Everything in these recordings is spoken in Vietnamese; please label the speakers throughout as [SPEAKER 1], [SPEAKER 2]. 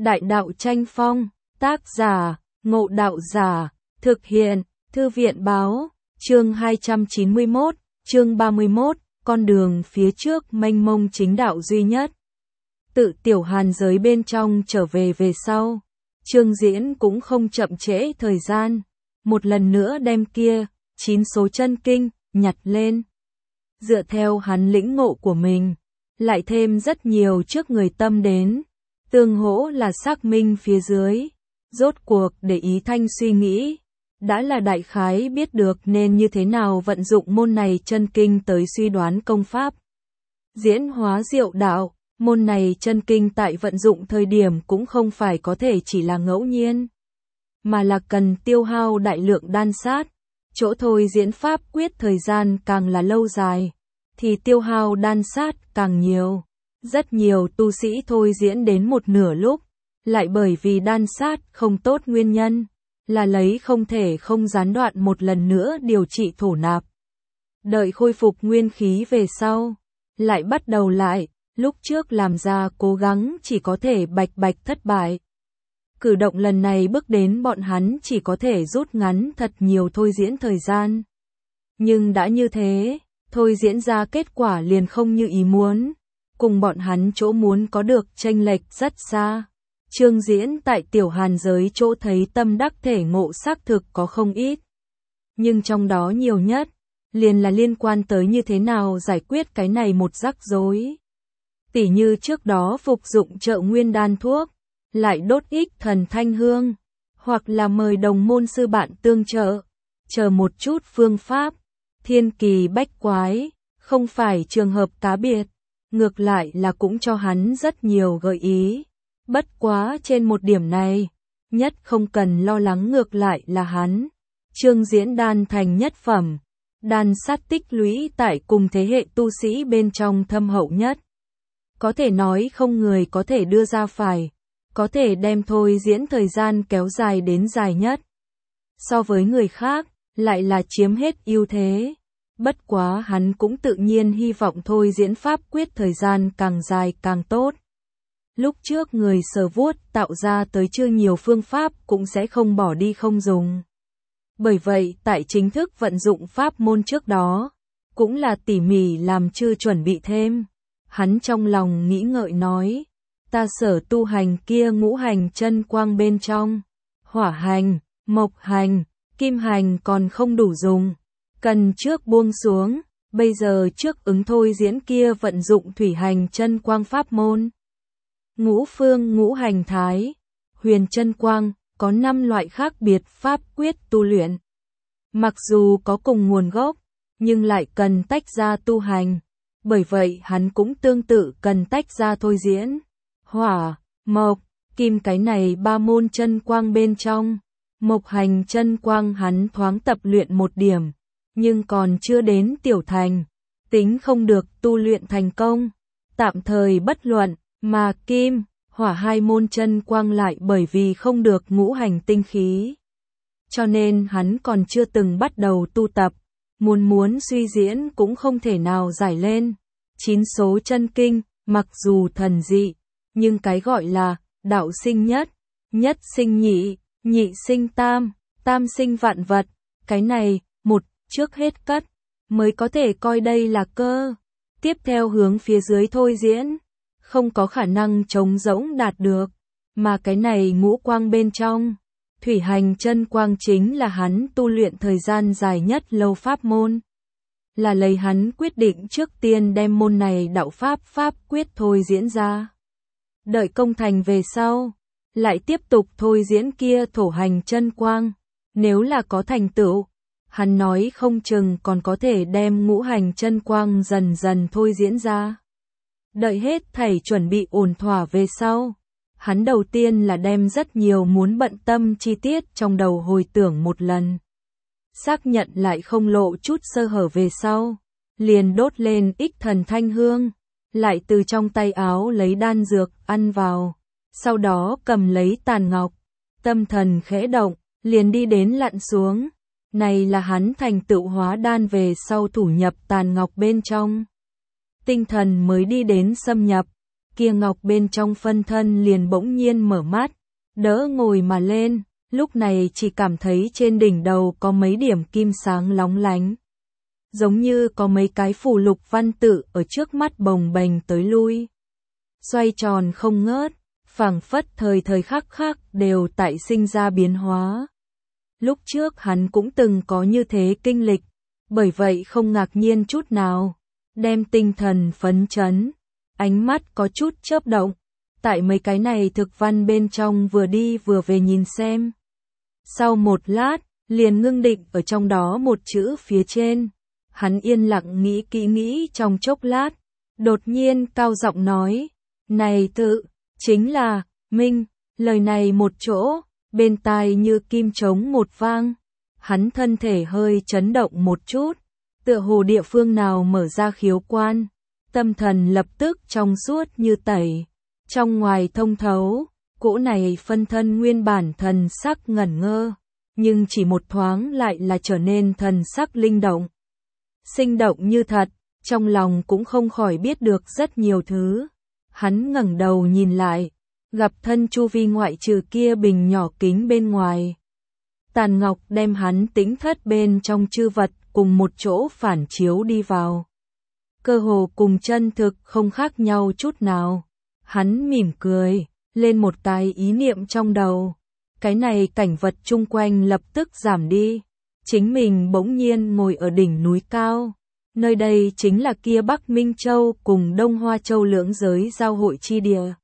[SPEAKER 1] Đại đạo tranh phong, tác giả, Ngộ Đạo Giả, thực hiện, Thư viện báo, chương 291, chương 31, con đường phía trước mênh mông chính đạo duy nhất. Tự Tiểu Hàn giới bên trong trở về sau, Trương Diễn cũng không chậm trễ thời gian, một lần nữa đem kia 9 số chân kinh nhặt lên. Dựa theo hắn lĩnh ngộ của mình, lại thêm rất nhiều trước người tâm đến, tương hỗ là xác minh phía dưới, rốt cuộc để ý thanh suy nghĩ, đã là đại khái biết được nên như thế nào vận dụng môn này chân kinh tới suy đoán công pháp. Diễn hóa diệu đạo, môn này chân kinh tại vận dụng thời điểm cũng không phải có thể chỉ là ngẫu nhiên, mà là cần tiêu hao đại lượng đan sát, chỗ thôi diễn pháp quyết thời gian càng là lâu dài, thì tiêu hao đan sát càng nhiều. Rất nhiều tu sĩ thôi diễn đến một nửa lúc, lại bởi vì đan sát không tốt nguyên nhân, là lấy không thể không gián đoạn một lần nữa điều trị thổ nạp. Đợi khôi phục nguyên khí về sau, lại bắt đầu lại, lúc trước làm ra cố gắng chỉ có thể bạch thất bại. Cử động lần này bước đến bọn hắn chỉ có thể rút ngắn thật nhiều thôi diễn thời gian. Nhưng đã như thế, thôi diễn ra kết quả liền không như ý muốn, cùng bọn hắn chỗ muốn có được chênh lệch rất xa. Trương Diễn tại Tiểu Hàn giới chỗ thấy tâm đắc thể ngộ xác thực có không ít. Nhưng trong đó nhiều nhất, liền là liên quan tới như thế nào giải quyết cái này một rắc rối. Tỉ như trước đó phục dụng trợ nguyên đan thuốc, lại đốt ích thần thanh hương, hoặc là mời đồng môn sư bạn tương trợ, chờ một chút phương pháp, thiên kỳ bách quái, không phải trường hợp cá biệt, ngược lại là cũng cho hắn rất nhiều gợi ý. Bất quá trên một điểm này, nhất không cần lo lắng ngược lại là hắn. Trương Diễn đan thành nhất phẩm, đan sát tích lũy tại cùng thế hệ tu sĩ bên trong thâm hậu nhất. Có thể nói không người có thể đưa ra phải, có thể đem thôi diễn thời gian kéo dài đến dài nhất. So với người khác, lại là chiếm hết ưu thế. Bất quá hắn cũng tự nhiên hy vọng thôi diễn pháp quyết thời gian càng dài càng tốt. Lúc trước người sờ vuốt tạo ra tới chưa nhiều phương pháp cũng sẽ không bỏ đi không dùng. Bởi vậy tại chính thức vận dụng pháp môn trước đó, cũng là tỉ mỉ làm chưa chuẩn bị thêm. Hắn trong lòng nghĩ ngợi nói, ta sở tu hành kia ngũ hành chân quang bên trong, hỏa hành, mộc hành, kim hành còn không đủ dùng, cần trước buông xuống, bây giờ trước ứng thôi diễn kia vận dụng thủy hành chân quang pháp môn. Ngũ phương ngũ hành thái, huyền chân quang, có 5 loại khác biệt pháp quyết tu luyện. Mặc dù có cùng nguồn gốc, nhưng lại cần tách ra tu hành, bởi vậy hắn cũng tương tự cần tách ra thôi diễn. Hỏa, mộc, kim cái này 3 môn chân quang bên trong, mộc hành chân quang hắn thoáng tập luyện một điểm, nhưng còn chưa đến tiểu thành, tính không được tu luyện thành công, tạm thời bất luận. Mà kim, hỏa 2 môn chân quang lại bởi vì không được ngũ hành tinh khí, cho nên hắn còn chưa từng bắt đầu tu tập, muốn suy diễn cũng không thể nào giải lên. 9 số chân kinh, mặc dù thần dị, nhưng cái gọi là đạo sinh nhất, nhất sinh nhị, nhị sinh tam, tam sinh vạn vật, cái này, một, trước hết cất, mới có thể coi đây là cơ. Tiếp theo hướng phía dưới thôi diễn, không có khả năng trống rỗng đạt được, mà cái này ngũ quang bên trong, thủy hành chân quang chính là hắn tu luyện thời gian dài nhất lâu pháp môn. Là lấy hắn quyết định trước tiên đem môn này đạo pháp quyết thôi diễn ra. Đợi công thành về sau, lại tiếp tục thôi diễn kia thổ hành chân quang, nếu là có thành tựu, hắn nói không chừng còn có thể đem ngũ hành chân quang dần dần thôi diễn ra. Đợi hết thảy chuẩn bị ổn thỏa về sau, hắn đầu tiên là đem rất nhiều muốn bận tâm chi tiết trong đầu hồi tưởng một lần. Xác nhận lại không lộ chút sơ hở về sau, liền đốt lên ích thần thanh hương, lại từ trong tay áo lấy đan dược ăn vào, sau đó cầm lấy tàn ngọc, tâm thần khẽ động, liền đi đến lặn xuống. Này là hắn thành tựu hóa đan về sau thủ nhập tàn ngọc bên trong. Tinh thần mới đi đến xâm nhập, kia ngọc bên trong phân thân liền bỗng nhiên mở mắt, đỡ ngồi mà lên, lúc này chỉ cảm thấy trên đỉnh đầu có mấy điểm kim sáng lóng lánh. Giống như có mấy cái phù lục văn tự ở trước mắt bồng bềnh tới lui. Xoay tròn không ngớt, phảng phất thời thời khắc khắc đều tại sinh ra biến hóa. Lúc trước hắn cũng từng có như thế kinh lịch, bởi vậy không ngạc nhiên chút nào, đem tinh thần phấn chấn, ánh mắt có chút chớp động, tại mấy cái này thực văn bên trong vừa đi vừa về nhìn xem. Sau một lát, liền ngưng định ở trong đó một chữ phía trên, hắn yên lặng nghĩ kỹ nghĩ trong chốc lát, đột nhiên cao giọng nói, này tự, chính là, Minh, lời này một chỗ, bên tai như kim trống một vang, hắn thân thể hơi chấn động một chút, tựa hồ địa phương nào mở ra khiếu quan, tâm thần lập tức trong suốt như tẩy, trong ngoài thông thấu, cỗ này phân thân nguyên bản thần sắc ngẩn ngơ, nhưng chỉ một thoáng lại là trở nên thần sắc linh động. Sinh động như thật, trong lòng cũng không khỏi biết được rất nhiều thứ. Hắn ngẩng đầu nhìn lại, gặp thân chu vi ngoại trừ kia bình nhỏ kính bên ngoài. Tàn ngọc đem hắn tĩnh thất bên trong chư vật cùng một chỗ phản chiếu đi vào. Cơ hồ cùng chân thực không khác nhau chút nào. Hắn mỉm cười, lên một cái ý niệm trong đầu. Cái này cảnh vật chung quanh lập tức giảm đi. Chính mình bỗng nhiên ngồi ở đỉnh núi cao. Nơi đây chính là kia Bắc Minh Châu cùng Đông Hoa Châu lưỡng giới giao hội chi địa.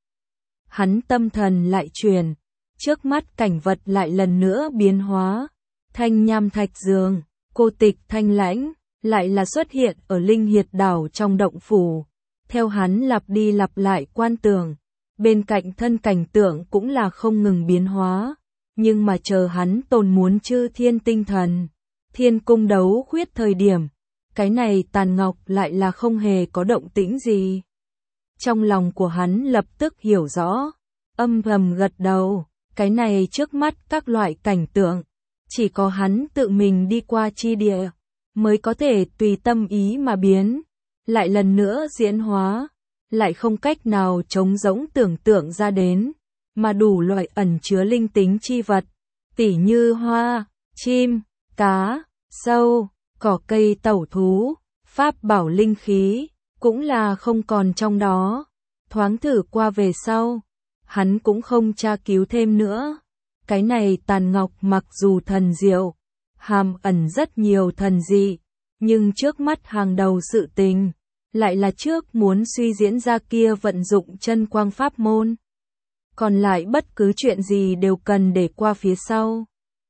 [SPEAKER 1] Hắn tâm thần lại chuyển, trước mắt cảnh vật lại lần nữa biến hóa. Thanh nham thạch giường, cô tịch thanh lãnh, lại là xuất hiện ở Linh Hiệt đảo trong động phủ. Theo hắn lặp đi lặp lại quan tưởng, bên cạnh thân cảnh tượng cũng là không ngừng biến hóa. Nhưng mà chờ hắn tồn muốn chư thiên tinh thần, thiên cung đấu khuyết thời điểm, cái này tàn ngọc lại là không hề có động tĩnh gì. Trong lòng của hắn lập tức hiểu rõ, âm thầm gật đầu, cái này trước mắt các loại cảnh tượng, chỉ có hắn tự mình đi qua chi địa, mới có thể tùy tâm ý mà biến, lại lần nữa diễn hóa, lại không cách nào trống rỗng tưởng tượng ra đến, mà đủ loại ẩn chứa linh tính chi vật, tỉ như hoa, chim, cá, sâu, cỏ cây tẩu thú, pháp bảo linh khí, cũng là không còn trong đó. Thoáng thử qua về sau, hắn cũng không tra cứu thêm nữa. Cái này tàn ngọc mặc dù thần diệu, hàm ẩn rất nhiều thần dị, nhưng trước mắt hàng đầu sự tình, lại là trước muốn suy diễn ra kia vận dụng chân quang pháp môn. Còn lại bất cứ chuyện gì đều cần để qua phía sau.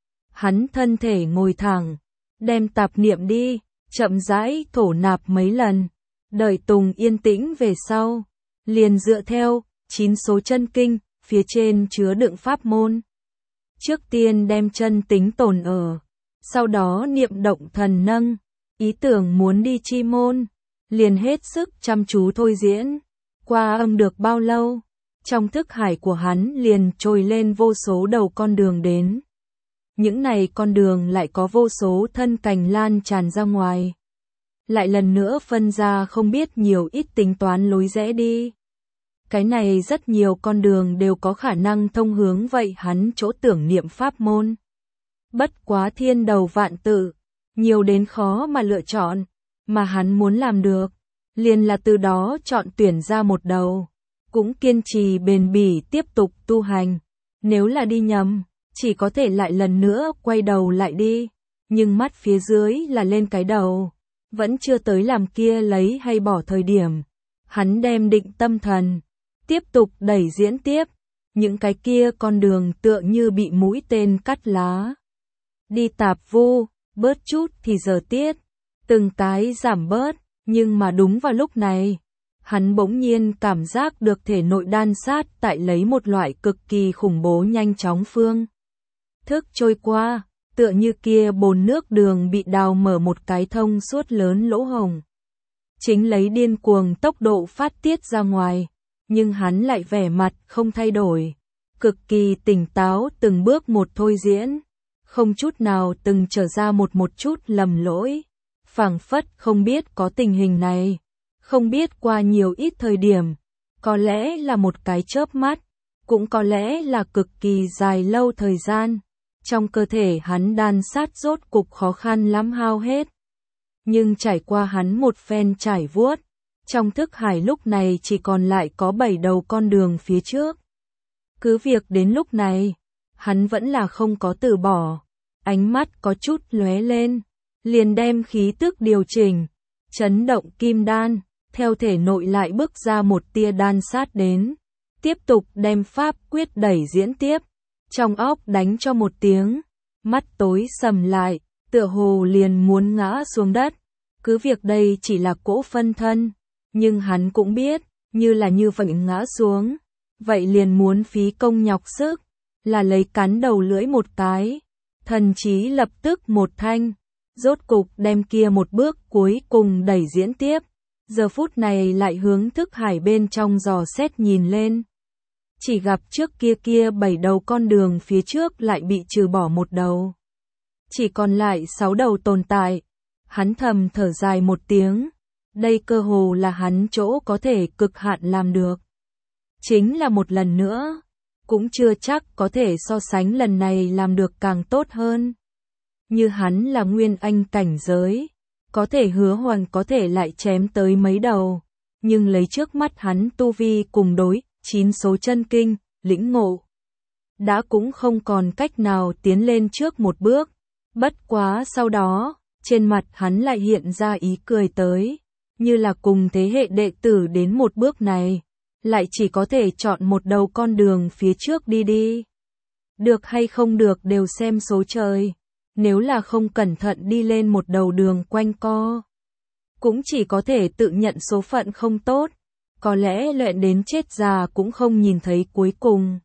[SPEAKER 1] Hắn thân thể ngồi thẳng, đem tạp niệm đi, chậm rãi thổ nạp mấy lần, đợi tùng yên tĩnh về sau, liền dựa theo 9 số chân kinh, phía trên chứa đựng pháp môn. Trước tiên đem chân tính tồn ở, sau đó niệm động thần nâng, ý tưởng muốn đi chi môn, liền hết sức chăm chú thôi diễn. Qua âm được bao lâu, trong thức hải của hắn liền trồi lên vô số đầu con đường đến. Những này con đường lại có vô số thân cành lan tràn ra ngoài. Lại lần nữa phân ra không biết nhiều ít tính toán lối rẽ đi. Cái này rất nhiều con đường đều có khả năng thông hướng vậy hắn chỗ tưởng niệm pháp môn. Bất quá thiên đầu vạn tự, nhiều đến khó mà lựa chọn, mà hắn muốn làm được, liền là từ đó chọn tuyển ra một đầu, cũng kiên trì bền bỉ tiếp tục tu hành. Nếu là đi nhầm, chỉ có thể lại lần nữa quay đầu lại đi, nhưng mắt phía dưới là lên cái đầu, vẫn chưa tới làm kia lấy hay bỏ thời điểm. Hắn đem định tâm thần, tiếp tục đẩy diễn tiếp, những cái kia con đường tựa như bị mũi tên cắt lá. Đi tạp vu, bớt chút thì giờ tiết, từng cái giảm bớt, nhưng mà đúng vào lúc này, hắn bỗng nhiên cảm giác được thể nội đan sát tại lấy một loại cực kỳ khủng bố nhanh chóng phương thức trôi qua, tựa như kia bồn nước đường bị đào mở một cái thông suốt lớn lỗ hổng. Chính lấy điên cuồng tốc độ phát tiết ra ngoài, nhưng hắn lại vẻ mặt không thay đổi, cực kỳ tỉnh táo từng bước một thôi diễn, không chút nào từng trở ra một chút lầm lỗi, phảng phất không biết có tình hình này, không biết qua nhiều ít thời điểm, Có lẽ là một cái chớp mắt, cũng có lẽ là cực kỳ dài lâu thời gian. Trong cơ thể hắn đan sát rốt cục khó khăn lắm hao hết. Nhưng trải qua hắn một phen trải vuốt, trong thức hải lúc này chỉ còn lại có 7 đầu con đường phía trước. Cứ việc đến lúc này, hắn vẫn là không có từ bỏ. Ánh mắt có chút lóe lên, liền đem khí tức điều chỉnh, chấn động kim đan, theo thể nội lại bước ra một tia đan sát đến. Tiếp tục đem pháp quyết đẩy diễn tiếp, trong óc đánh cho một tiếng, mắt tối sầm lại, tựa hồ liền muốn ngã xuống đất. Cứ việc đây chỉ là cỗ phân thân, nhưng hắn cũng biết, như là như vậy ngã xuống, vậy liền muốn phí công nhọc sức, là lấy cắn đầu lưỡi một cái, thần trí lập tức một thanh, rốt cục đem kia một bước cuối cùng đẩy diễn tiếp. Giờ phút này lại hướng thức hải bên trong dò xét nhìn lên. Chỉ gặp trước kia 7 đầu con đường phía trước lại bị trừ bỏ một đầu. Chỉ còn lại 6 đầu tồn tại. Hắn thầm thở dài một tiếng. Đây cơ hồ là hắn chỗ có thể cực hạn làm được. Chính là một lần nữa, cũng chưa chắc có thể so sánh lần này làm được càng tốt hơn. Như hắn là nguyên anh cảnh giới, có thể hứa hoàn có thể lại chém tới mấy đầu, nhưng lấy trước mắt hắn tu vi cùng đối, 9 số chân kinh, lĩnh ngộ. Đã cũng không còn cách nào tiến lên trước một bước, bất quá sau đó, trên mặt hắn lại hiện ra ý cười tới, như là cùng thế hệ đệ tử đến một bước này, lại chỉ có thể chọn một đầu con đường phía trước đi. Được hay không được đều xem số trời. Nếu là không cẩn thận đi lên một đầu đường quanh co, cũng chỉ có thể tự nhận số phận không tốt, có lẽ luyện đến chết già cũng không nhìn thấy cuối cùng.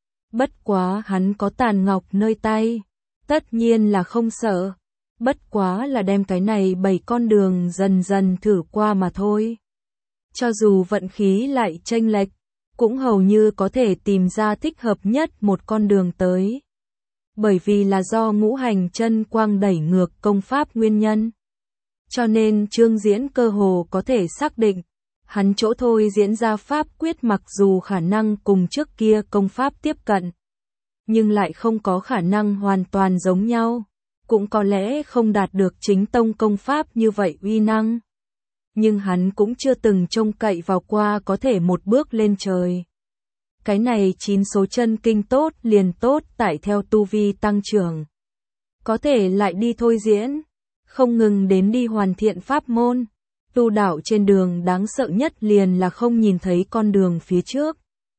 [SPEAKER 1] Bất quá hắn có tàn ngọc nơi tay, tất nhiên là không sợ, bất quá là đem cái này 7 con đường dần dần thử qua mà thôi. Cho dù vận khí lại chênh lệch, cũng hầu như có thể tìm ra thích hợp nhất một con đường tới. Bởi vì là do ngũ hành chân quang đẩy ngược công pháp nguyên nhân. Cho nên Trương Diễn cơ hồ có thể xác định, hắn chỗ thôi diễn ra pháp quyết mặc dù khả năng cùng trước kia công pháp tiếp cận, nhưng lại không có khả năng hoàn toàn giống nhau, cũng có lẽ không đạt được chính tông công pháp như vậy uy năng. Nhưng hắn cũng chưa từng trông cậy vào qua có thể một bước lên trời. Cái này 9 số chân kinh tốt liền tốt tại theo tu vi tăng trưởng. Có thể lại đi thôi diễn, không ngừng đến đi hoàn thiện pháp môn. Tu đạo trên đường đáng sợ nhất liền là không nhìn thấy con đường phía trước.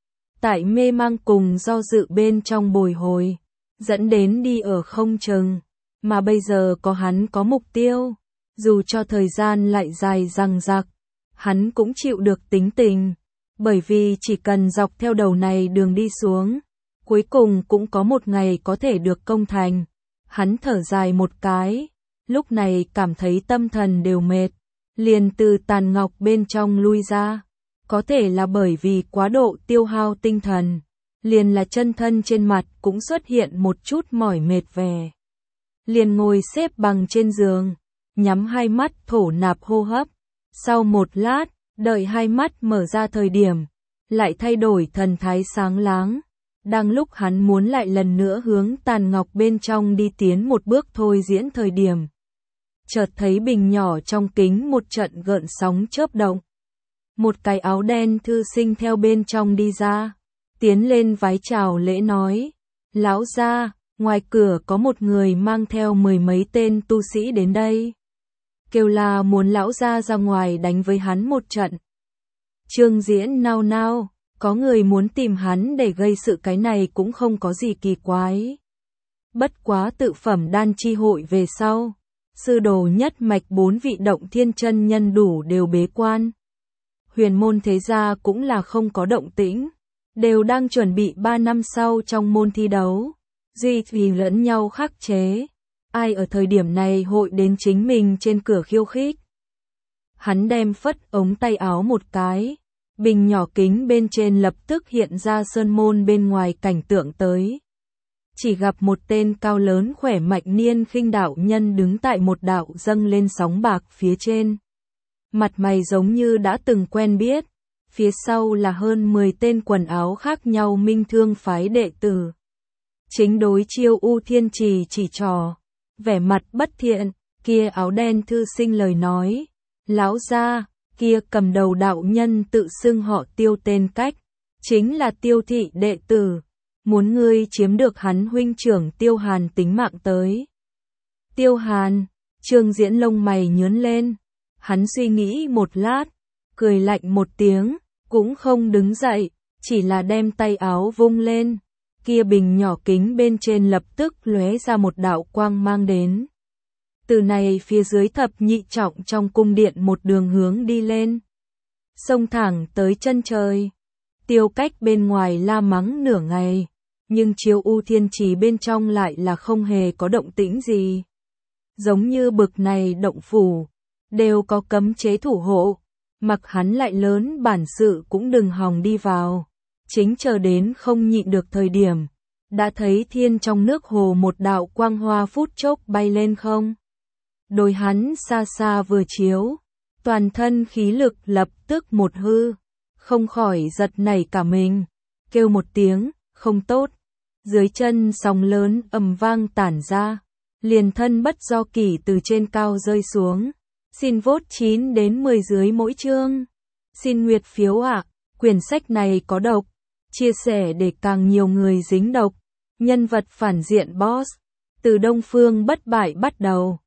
[SPEAKER 1] Tại mê mang cùng do dự bên trong bồi hồi, dẫn đến đi ở không chừng. Mà bây giờ có hắn có mục tiêu, dù cho thời gian lại dài dằng dặc, hắn cũng chịu được tính tình. Bởi vì chỉ cần dọc theo đầu này đường đi xuống, cuối cùng cũng có một ngày có thể được công thành. Hắn thở dài một cái, lúc này cảm thấy tâm thần đều mệt, liền từ tàn ngọc bên trong lui ra. Có thể là bởi vì quá độ tiêu hao tinh thần, liền là chân thân trên mặt cũng xuất hiện một chút mỏi mệt vẻ. Liền ngồi xếp bằng trên giường, nhắm hai mắt thổ nạp hô hấp. Sau một lát, đợi hai mắt mở ra thời điểm, lại thay đổi thần thái sáng láng. Đang lúc hắn muốn lại lần nữa hướng tàn ngọc bên trong đi tiến một bước thôi diễn thời điểm. Chợt thấy bình nhỏ trong kính một trận gợn sóng chớp động. Một cái áo đen thư sinh theo bên trong đi ra, tiến lên vái chào lễ nói, lão gia, ngoài cửa có một người mang theo 10 mấy tên tu sĩ đến đây. Kêu là muốn lão gia ra ngoài đánh với hắn một trận. Trương Diễn nao nao, có người muốn tìm hắn để gây sự, cái này cũng không có gì kỳ quái. Bất quá tự phẩm đan chi hội về sau, sư đồ nhất mạch 4 vị động thiên chân nhân đủ đều bế quan. Huyền môn thế gia cũng là không có động tĩnh, đều đang chuẩn bị 3 năm sau trong môn thi đấu, duy trì lẫn nhau khắc chế. Ai ở thời điểm này hội đến chính mình trên cửa khiêu khích. Hắn đem phất ống tay áo một cái, bình nhỏ kính bên trên lập tức hiện ra sơn môn bên ngoài cảnh tượng tới. Chỉ gặp một tên cao lớn khỏe mạnh niên khinh đạo nhân đứng tại một đạo dâng lên sóng bạc phía trên. Mặt mày giống như đã từng quen biết, phía sau là hơn 10 tên quần áo khác nhau minh thương phái đệ tử. Chính đối Chiêu U Thiên Trì chỉ trò, vẻ mặt bất thiện, kia áo đen thư sinh lời nói, lão gia, kia cầm đầu đạo nhân tự xưng họ Tiêu tên cách, chính là Tiêu thị đệ tử, muốn ngươi chiếm được hắn huynh trưởng Tiêu Hàn tính mạng tới. Tiêu Hàn, Trương Diễn lông mày nhướng lên, hắn suy nghĩ một lát, cười lạnh một tiếng, cũng không đứng dậy, chỉ là đem tay áo vung lên, kia bình nhỏ kính bên trên lập tức lóe ra một đạo quang mang đến. Từ này phía dưới thập nhị trọng trong cung điện một đường hướng đi lên, xông thẳng tới chân trời. Tiêu Cách bên ngoài la mắng nửa ngày, nhưng Chiêu U Thiên Trì bên trong lại là không hề có động tĩnh gì. Giống như bực này động phủ, đều có cấm chế thủ hộ, mặc hắn lại lớn bản sự cũng đừng hòng đi vào. Chính chờ đến không nhịn được thời điểm, đã thấy thiên trong nước hồ một đạo quang hoa phút chốc bay lên không. Đôi hắn xa xa vừa chiếu, toàn thân khí lực lập tức một hư, không khỏi giật nảy cả mình, kêu một tiếng, không tốt. Dưới chân sóng lớn ầm vang tản ra, liền thân bất do kỷ từ trên cao rơi xuống. Xin vote 9 đến 10 dưới mỗi chương. Xin nguyệt phiếu ạ, quyển sách này có độc, chia sẻ để càng nhiều người dính độc. Nhân vật phản diện boss, từ Đông Phương bất bại bắt đầu.